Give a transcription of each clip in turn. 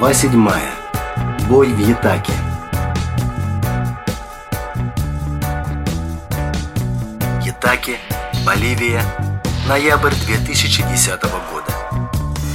Глава 7. Бой в Ятаке. Ятаке, Боливия, ноябрь 2010 года.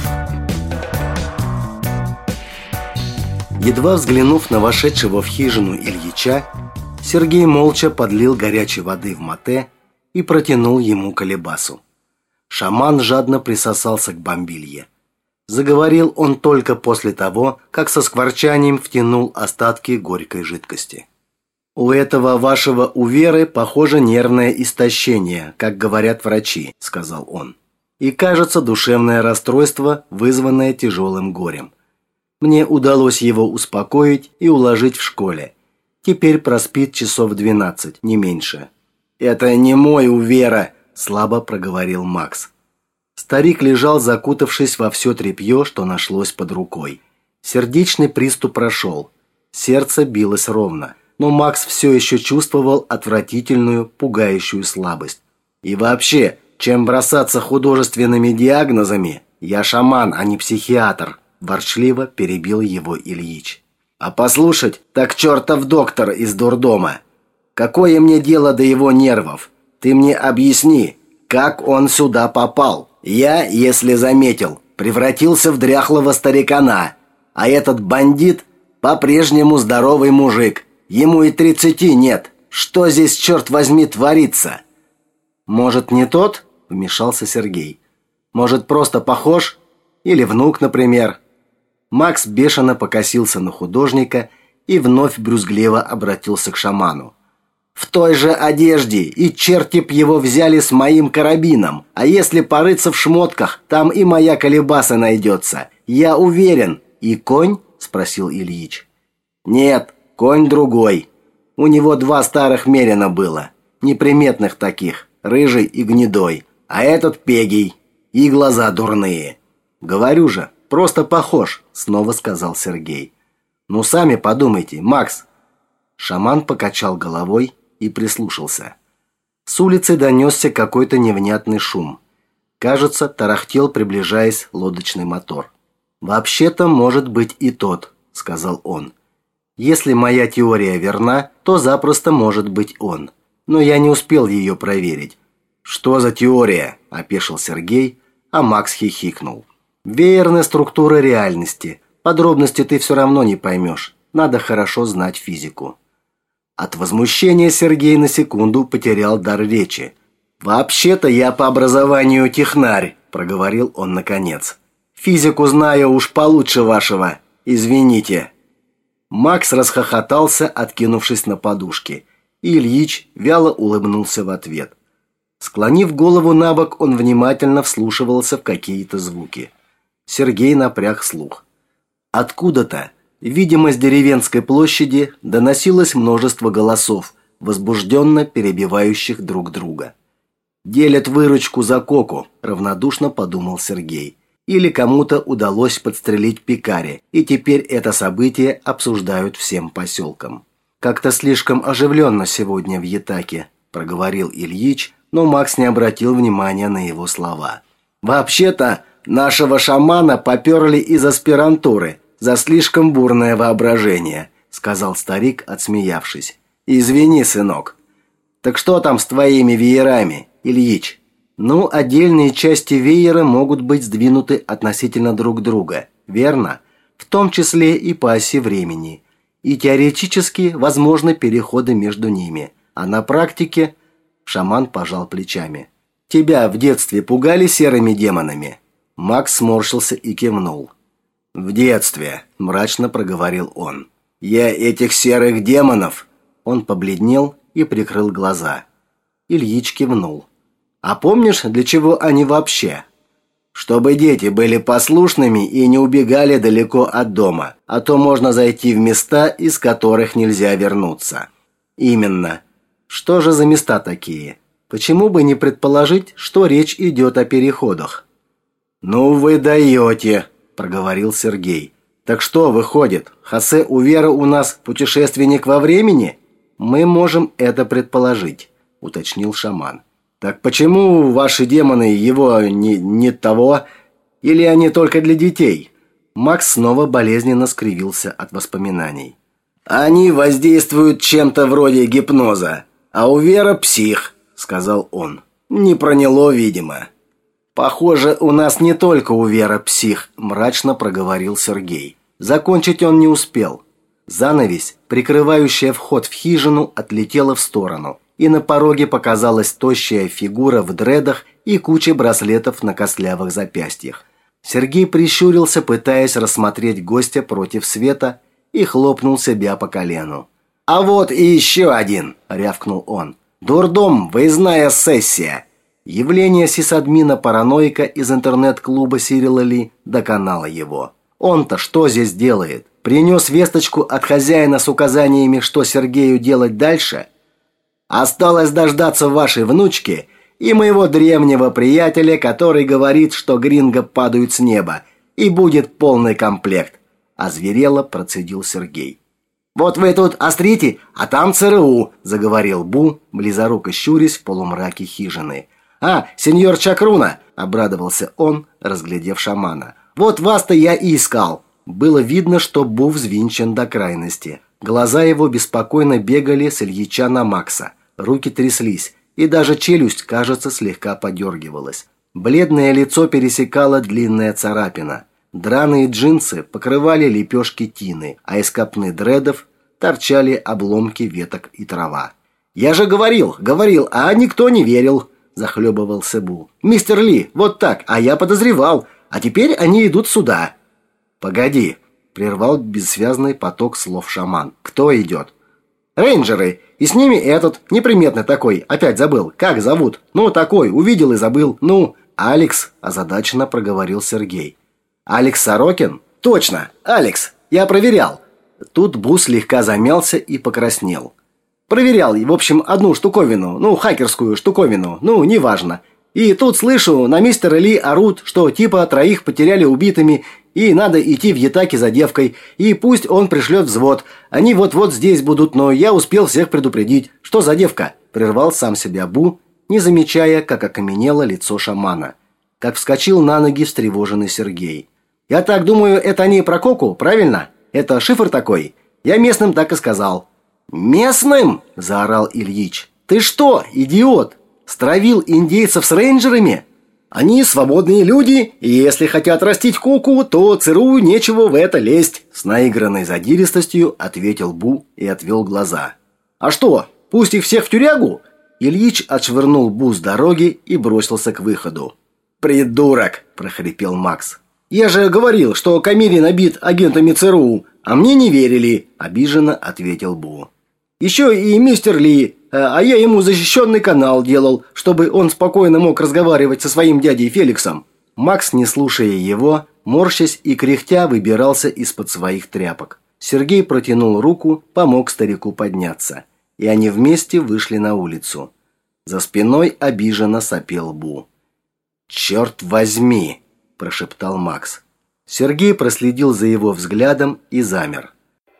Едва взглянув на вошедшего в хижину Ильича, Сергей молча подлил горячей воды в мате и протянул ему колебасу. Шаман жадно присосался к бомбилье. Заговорил он только после того, как со скворчанием втянул остатки горькой жидкости. «У этого вашего уверы, похоже, нервное истощение, как говорят врачи», — сказал он. «И, кажется, душевное расстройство, вызванное тяжелым горем. Мне удалось его успокоить и уложить в школе. Теперь проспит часов 12, не меньше». «Это не мой увера», — слабо проговорил Макс. Старик лежал, закутавшись во все тряпье, что нашлось под рукой. Сердечный приступ прошел. Сердце билось ровно, но Макс все еще чувствовал отвратительную, пугающую слабость. «И вообще, чем бросаться художественными диагнозами? Я шаман, а не психиатр», – ворчливо перебил его Ильич. «А послушать, так чертов доктор из дурдома. Какое мне дело до его нервов? Ты мне объясни, как он сюда попал? Я, если заметил, превратился в дряхлого старикана, а этот бандит по-прежнему здоровый мужик. Ему и 30 нет. Что здесь, черт возьми, творится?» «Может, не тот?» – вмешался Сергей. «Может, просто похож? Или внук, например?» Макс бешено покосился на художника и вновь брюзгливо обратился к шаману. «В той же одежде, и черти б его взяли с моим карабином. А если порыться в шмотках, там и моя колебаса найдется. Я уверен». «И конь?» – спросил Ильич. «Нет, конь другой. У него 2 старых мерина было. Неприметных таких, рыжий и гнедой. А этот пегий. И глаза дурные». «Говорю же, просто похож», – снова сказал Сергей. «Ну, сами подумайте, Макс». Шаман покачал головой и прислушался. С улицы донесся какой-то невнятный шум. Кажется, тарахтел, приближаясь, лодочный мотор. «Вообще-то, может быть и тот», — сказал он. «Если моя теория верна, то запросто может быть он. Но я не успел ее проверить». «Что за теория?» – опешил Сергей, а Макс хихикнул. «Веерная структура реальности. Подробности ты все равно не поймешь. Надо хорошо знать физику». От возмущения Сергей на секунду потерял дар речи. «Вообще-то я по образованию технарь», – проговорил он наконец. «Физику знаю уж получше вашего. Извините». Макс расхохотался, откинувшись на подушке, и Ильич вяло улыбнулся в ответ. Склонив голову набок, он внимательно вслушивался в какие-то звуки. Сергей напряг слух. Откуда-то, видимо, с деревенской площади, доносилось множество голосов, возбужденно перебивающих друг друга. «Делят выручку за коку», – равнодушно подумал Сергей. «Или кому-то удалось подстрелить пекаря, и теперь это событие обсуждают всем поселком». «Как-то слишком оживленно сегодня в Ятаке», – проговорил Ильич, но Макс не обратил внимания на его слова. «Вообще-то, нашего шамана поперли из аспирантуры за слишком бурное воображение», – сказал старик, отсмеявшись. «Извини, сынок». «Так что там с твоими веерами, Ильич?» «Ну, отдельные части веера могут быть сдвинуты относительно друг друга, верно? В том числе и по оси времени. И теоретически возможны переходы между ними. А на практике...» Шаман пожал плечами. «Тебя в детстве пугали серыми демонами?» Макс сморщился и кивнул. «В детстве», – мрачно проговорил он. «Я этих серых демонов...» Он побледнел и прикрыл глаза. Ильич кивнул. «А помнишь, для чего они вообще?» «Чтобы дети были послушными и не убегали далеко от дома, а то можно зайти в места, из которых нельзя вернуться». «Именно. Что же за места такие? Почему бы не предположить, что речь идет о переходах?» «Ну вы даете», – проговорил Сергей. «Так что, выходит, Хосе Увера у нас путешественник во времени?» «Мы можем это предположить», – уточнил шаман. «Так почему ваши демоны его не того? Или они только для детей?» Макс снова болезненно скривился от воспоминаний. «Они воздействуют чем-то вроде гипноза, а у Вера псих», — сказал он. «Не проняло, видимо». «Похоже, у нас не только у Вера псих», — мрачно проговорил Сергей. Закончить он не успел. Занавесь, прикрывающая вход в хижину, отлетела в сторону, и на пороге показалась тощая фигура в дредах и куча браслетов на костлявых запястьях. Сергей прищурился, пытаясь рассмотреть гостя против света, и хлопнул себя по колену. «А вот и еще один!» – рявкнул он. «Дурдом, выездная сессия!» Явление сисадмина-параноика из интернет-клуба Сирила Ли доконало его. Он-то что здесь делает? Принес весточку от хозяина с указаниями, что Сергею делать дальше? Осталось дождаться вашей внучки и моего древнего приятеля, который говорит, что гринго падают с неба, и будет полный комплект. Озверело процедил Сергей. «Вот вы тут острите, а там ЦРУ», – заговорил Бу, близоруко щурясь в полумраке хижины. «А, сеньор Чакруна», – обрадовался он, разглядев шамана. «Вот вас-то я и искал». Было видно, что Бу взвинчен до крайности. Глаза его беспокойно бегали с Ильича на Макса. Руки тряслись, и даже челюсть, кажется, слегка подергивалась. Бледное лицо пересекала длинная царапина. Драные джинсы покрывали лепешки тины, а из копны дредов торчали обломки веток и трава. «Я же говорил, а никто не верил», – захлебывался Бу. «Мистер Ли, вот так, а я подозревал, а теперь они идут сюда». «Погоди», – прервал бессвязный поток слов шаман. «Кто идет?» «Рейнджеры, и с ними этот, неприметный такой, опять забыл, как зовут? Ну, такой, увидел и забыл, ну...» «Алекс», – озадаченно проговорил Сергей. «Алекс Сорокин?» «Точно, Алекс, я проверял». Тут Бу слегка замялся и покраснел. «Проверял, в общем, одну штуковину, хакерскую штуковину, неважно. И тут слышу, на мистера Ли орут, что типа 3 потеряли убитыми, и надо идти в Ятаки за девкой, и пусть он пришлет взвод. Они вот-вот здесь будут, но я успел всех предупредить. Что за девка?» – прервал сам себя Бу, не замечая, как окаменело лицо шамана. Как вскочил на ноги встревоженный Сергей. «Я так думаю, это они про Коку, правильно? Это шифр такой? Я местным так и сказал». «Местным?» – заорал Ильич. «Ты что, идиот? Стравил индейцев с рейнджерами? Они свободные люди, и если хотят растить Коку, то ЦРУ нечего в это лезть», – с наигранной задиристостью ответил Бу и отвел глаза. «А что, пусть их всех в тюрягу?» Ильич отшвырнул Бу с дороги и бросился к выходу. «Придурок!» – прохрипел Макс. «Я же говорил, что Камиль набит агентами ЦРУ, а мне не верили», – обиженно ответил Бу. «Еще и мистер Ли, а я ему защищенный канал делал, чтобы он спокойно мог разговаривать со своим дядей Феликсом». Макс, не слушая его, морщась и кряхтя, выбирался из-под своих тряпок. Сергей протянул руку, помог старику подняться, и они вместе вышли на улицу. За спиной обиженно сопел Бу. «Черт возьми!» – прошептал Макс. Сергей проследил за его взглядом и замер.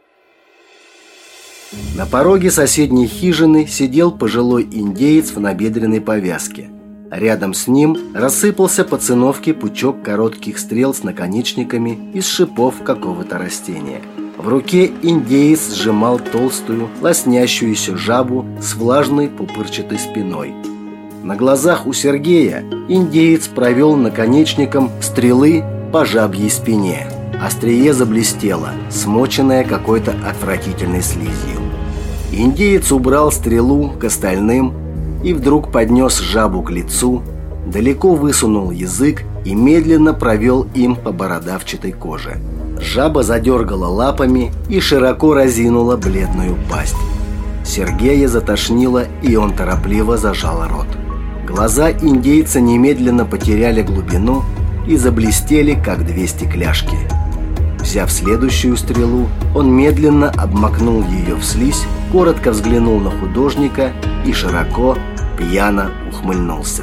На пороге соседней хижины сидел пожилой индеец в набедренной повязке. Рядом с ним рассыпался по циновке пучок коротких стрел с наконечниками из шипов какого-то растения. В руке индеец сжимал толстую, лоснящуюся жабу с влажной пупырчатой спиной. На глазах у Сергея индеец провел наконечником стрелы по жабьей спине. Острие заблестело, смоченное какой-то отвратительной слизью. Индеец убрал стрелу к остальным и вдруг поднес жабу к лицу, далеко высунул язык и медленно провел им по бородавчатой коже. Жаба задергала лапами и широко разинула бледную пасть. Сергея затошнило, и он торопливо зажал рот. Глаза индейца немедленно потеряли глубину и заблестели, как 2 стекляшки. Взяв следующую стрелу, он медленно обмакнул ее в слизь, коротко взглянул на художника и широко, пьяно ухмыльнулся.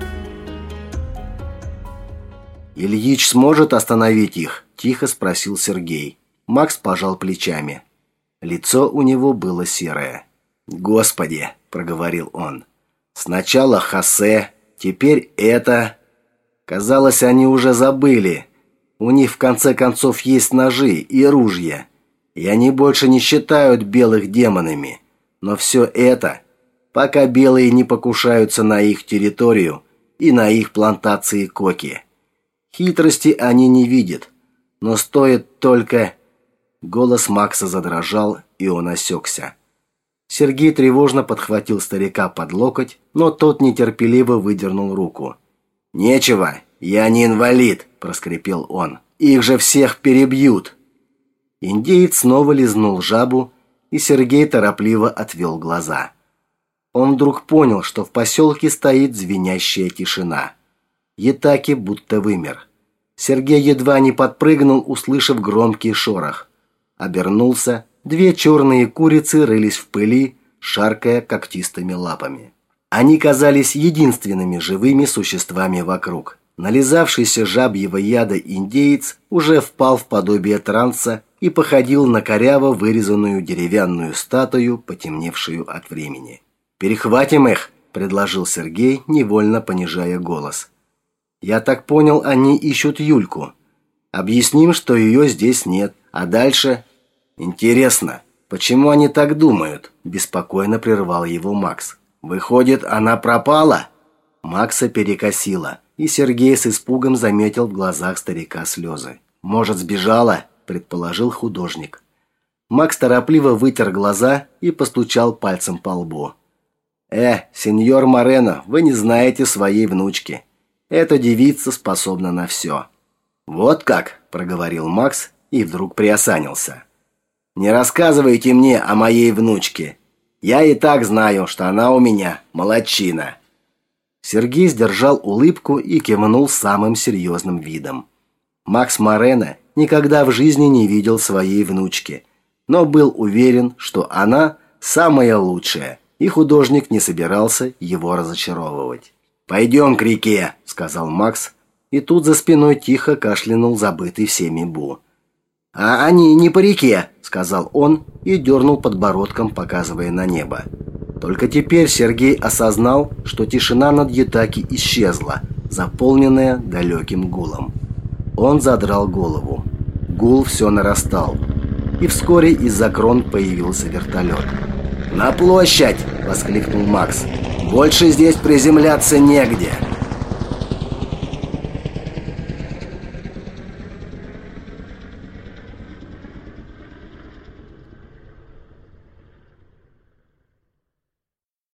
«Ильич сможет остановить их?» – тихо спросил Сергей. Макс пожал плечами. Лицо у него было серое. «Господи!» – проговорил он. «Сначала Хосе, теперь это...» Казалось, они уже забыли. У них в конце концов есть ножи и ружья, и они больше не считают белых демонами. Но все это, пока белые не покушаются на их территорию и на их плантации коки. Хитрости они не видят, но стоит только... Голос Макса задрожал, и он осекся. Сергей тревожно подхватил старика под локоть, но тот нетерпеливо выдернул руку. «Нечего, я не инвалид», – проскрипел он. «Их же всех перебьют». Индеец снова лизнул жабу, и Сергей торопливо отвел глаза. Он вдруг понял, что в поселке стоит звенящая тишина. Ятаки будто вымер. Сергей едва не подпрыгнул, услышав громкий шорох. Обернулся. 2 черные курицы рылись в пыли, шаркая когтистыми лапами. Они казались единственными живыми существами вокруг. Нализавшийся жабьего яда индеец уже впал в подобие транса и походил на коряво вырезанную деревянную статую, потемневшую от времени. «Перехватим их», – предложил Сергей, невольно понижая голос. «Я так понял, они ищут Юльку. Объясним, что ее здесь нет, а дальше...» «Интересно, почему они так думают?» – беспокойно прервал его Макс. «Выходит, она пропала?» Макса перекосило, и Сергей с испугом заметил в глазах старика слезы. «Может, сбежала?» – предположил художник. Макс торопливо вытер глаза и постучал пальцем по лбу. Сеньор Морено, вы не знаете своей внучки. Эта девица способна на все». «Вот как?» – проговорил Макс и вдруг приосанился. «Не рассказывайте мне о моей внучке. Я и так знаю, что она у меня молодчина». Сергей сдержал улыбку и кивнул самым серьезным видом. Макс Морено никогда в жизни не видел своей внучки, но был уверен, что она самая лучшая, и художник не собирался его разочаровывать. «Пойдем к реке», – сказал Макс, и тут за спиной тихо кашлянул забытый всеми Бу. «А они не по реке», – сказал он и дернул подбородком, показывая на небо. Только теперь Сергей осознал, что тишина над Ятаки исчезла, заполненная далеким гулом. Он задрал голову. Гул все нарастал, и вскоре из-за крон появился вертолет. «На площадь!» – воскликнул Макс. «Больше здесь приземляться негде!»